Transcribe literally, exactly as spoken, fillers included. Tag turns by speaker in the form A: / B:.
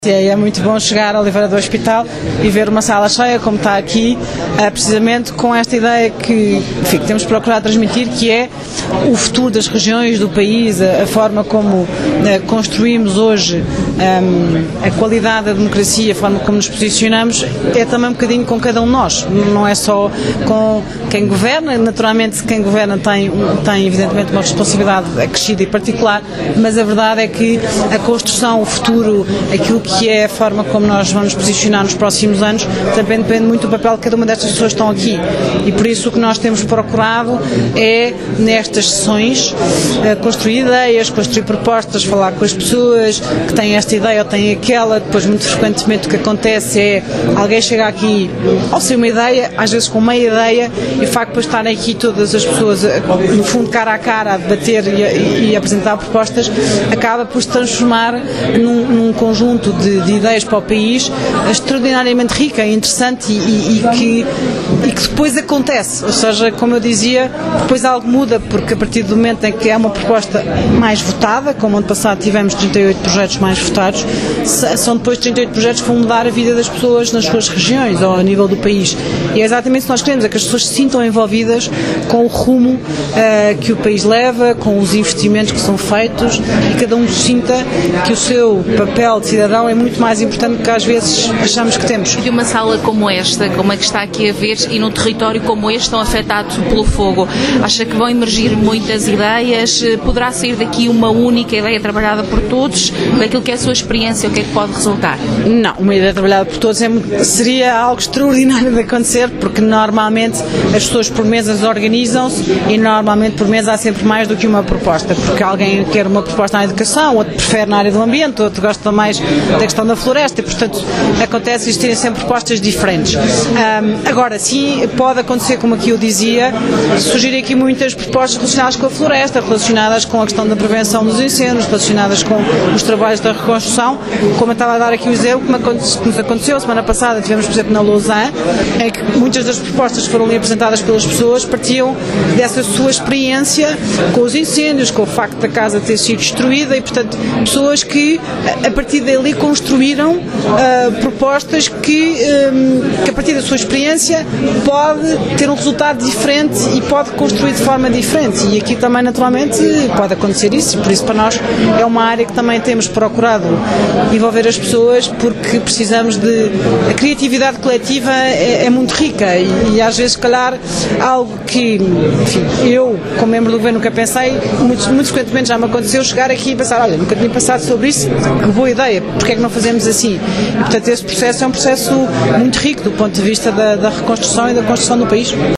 A: É muito bom chegar ao Oliveira do Hospital e ver uma sala cheia, como está aqui, precisamente com esta ideia que, enfim, que temos procurado transmitir, que é o futuro das regiões do país, a forma como construímos hoje a qualidade da democracia, a forma como nos posicionamos, é também um bocadinho com cada um de nós, não é só com quem governa. Naturalmente quem governa tem, tem evidentemente uma responsabilidade acrescida e particular, mas a verdade é que a construção, o futuro, aquilo que que é a forma como nós vamos posicionar nos próximos anos, também depende muito do papel que cada uma destas pessoas estão aqui. E por isso o que nós temos procurado é, nestas sessões, construir ideias, construir propostas, falar com as pessoas que têm esta ideia ou têm aquela. Depois, muito frequentemente, o que acontece é alguém chega aqui ao ser uma ideia, às vezes com meia ideia, e o facto de estarem aqui todas as pessoas, no fundo, cara a cara, a debater e, a, e a apresentar propostas, acaba por se transformar num, num conjunto de De, de ideias para o país extraordinariamente rica e interessante e, e, e, que, e que depois acontece, ou seja, como eu dizia, depois algo muda, porque a partir do momento em que é uma proposta mais votada, como ano passado tivemos trinta e oito projetos mais votados, são depois trinta e oito projetos que vão mudar a vida das pessoas nas suas regiões ou a nível do país, e é exatamente isso que nós queremos, é que as pessoas se sintam envolvidas com o rumo uh, que o país leva, com os investimentos que são feitos, e cada um sinta que o seu papel de cidadão é muito mais importante do que às vezes achamos que temos.
B: De uma sala como esta, como a que está aqui a ver, e num território como este, tão afetado pelo fogo, acha que vão emergir muitas ideias? Poderá sair daqui uma única ideia trabalhada por todos? Daquilo que é a sua experiência, o que é que pode resultar?
A: Não, uma ideia trabalhada por todos é, seria algo extraordinário de acontecer, porque normalmente as pessoas por mesas organizam-se e normalmente por mesa há sempre mais do que uma proposta, porque alguém quer uma proposta na educação, outro prefere na área do ambiente, outro gosta mais da questão da floresta, e portanto acontece existirem sempre propostas diferentes. Um, agora, sim, pode acontecer, como aqui eu dizia, surgirem aqui muitas propostas relacionadas com a floresta, relacionadas com a questão da prevenção dos incêndios, relacionadas com os trabalhos da reconstrução, como eu estava a dar aqui o exemplo que nos aconteceu semana passada. Tivemos, por exemplo, na Lausanne, em que muitas das propostas que foram ali apresentadas pelas pessoas partiam dessa sua experiência com os incêndios, com o facto da casa ter sido destruída, e portanto pessoas que a partir dali construíram uh, propostas que, um, que a partir da sua experiência pode ter um resultado diferente e pode construir de forma diferente, e aqui também naturalmente pode acontecer isso, e por isso para nós é uma área que também temos procurado envolver as pessoas, porque precisamos de... a criatividade coletiva é, é muito rica, e, e às vezes se calhar algo que, enfim, eu como membro do governo nunca pensei, muito, muito frequentemente já me aconteceu chegar aqui e pensar, olha, nunca tinha pensado sobre isso, que boa ideia, porque é que não fazemos assim? E portanto esse processo é um processo muito rico do ponto de vista da, da reconstrução e da construção do país.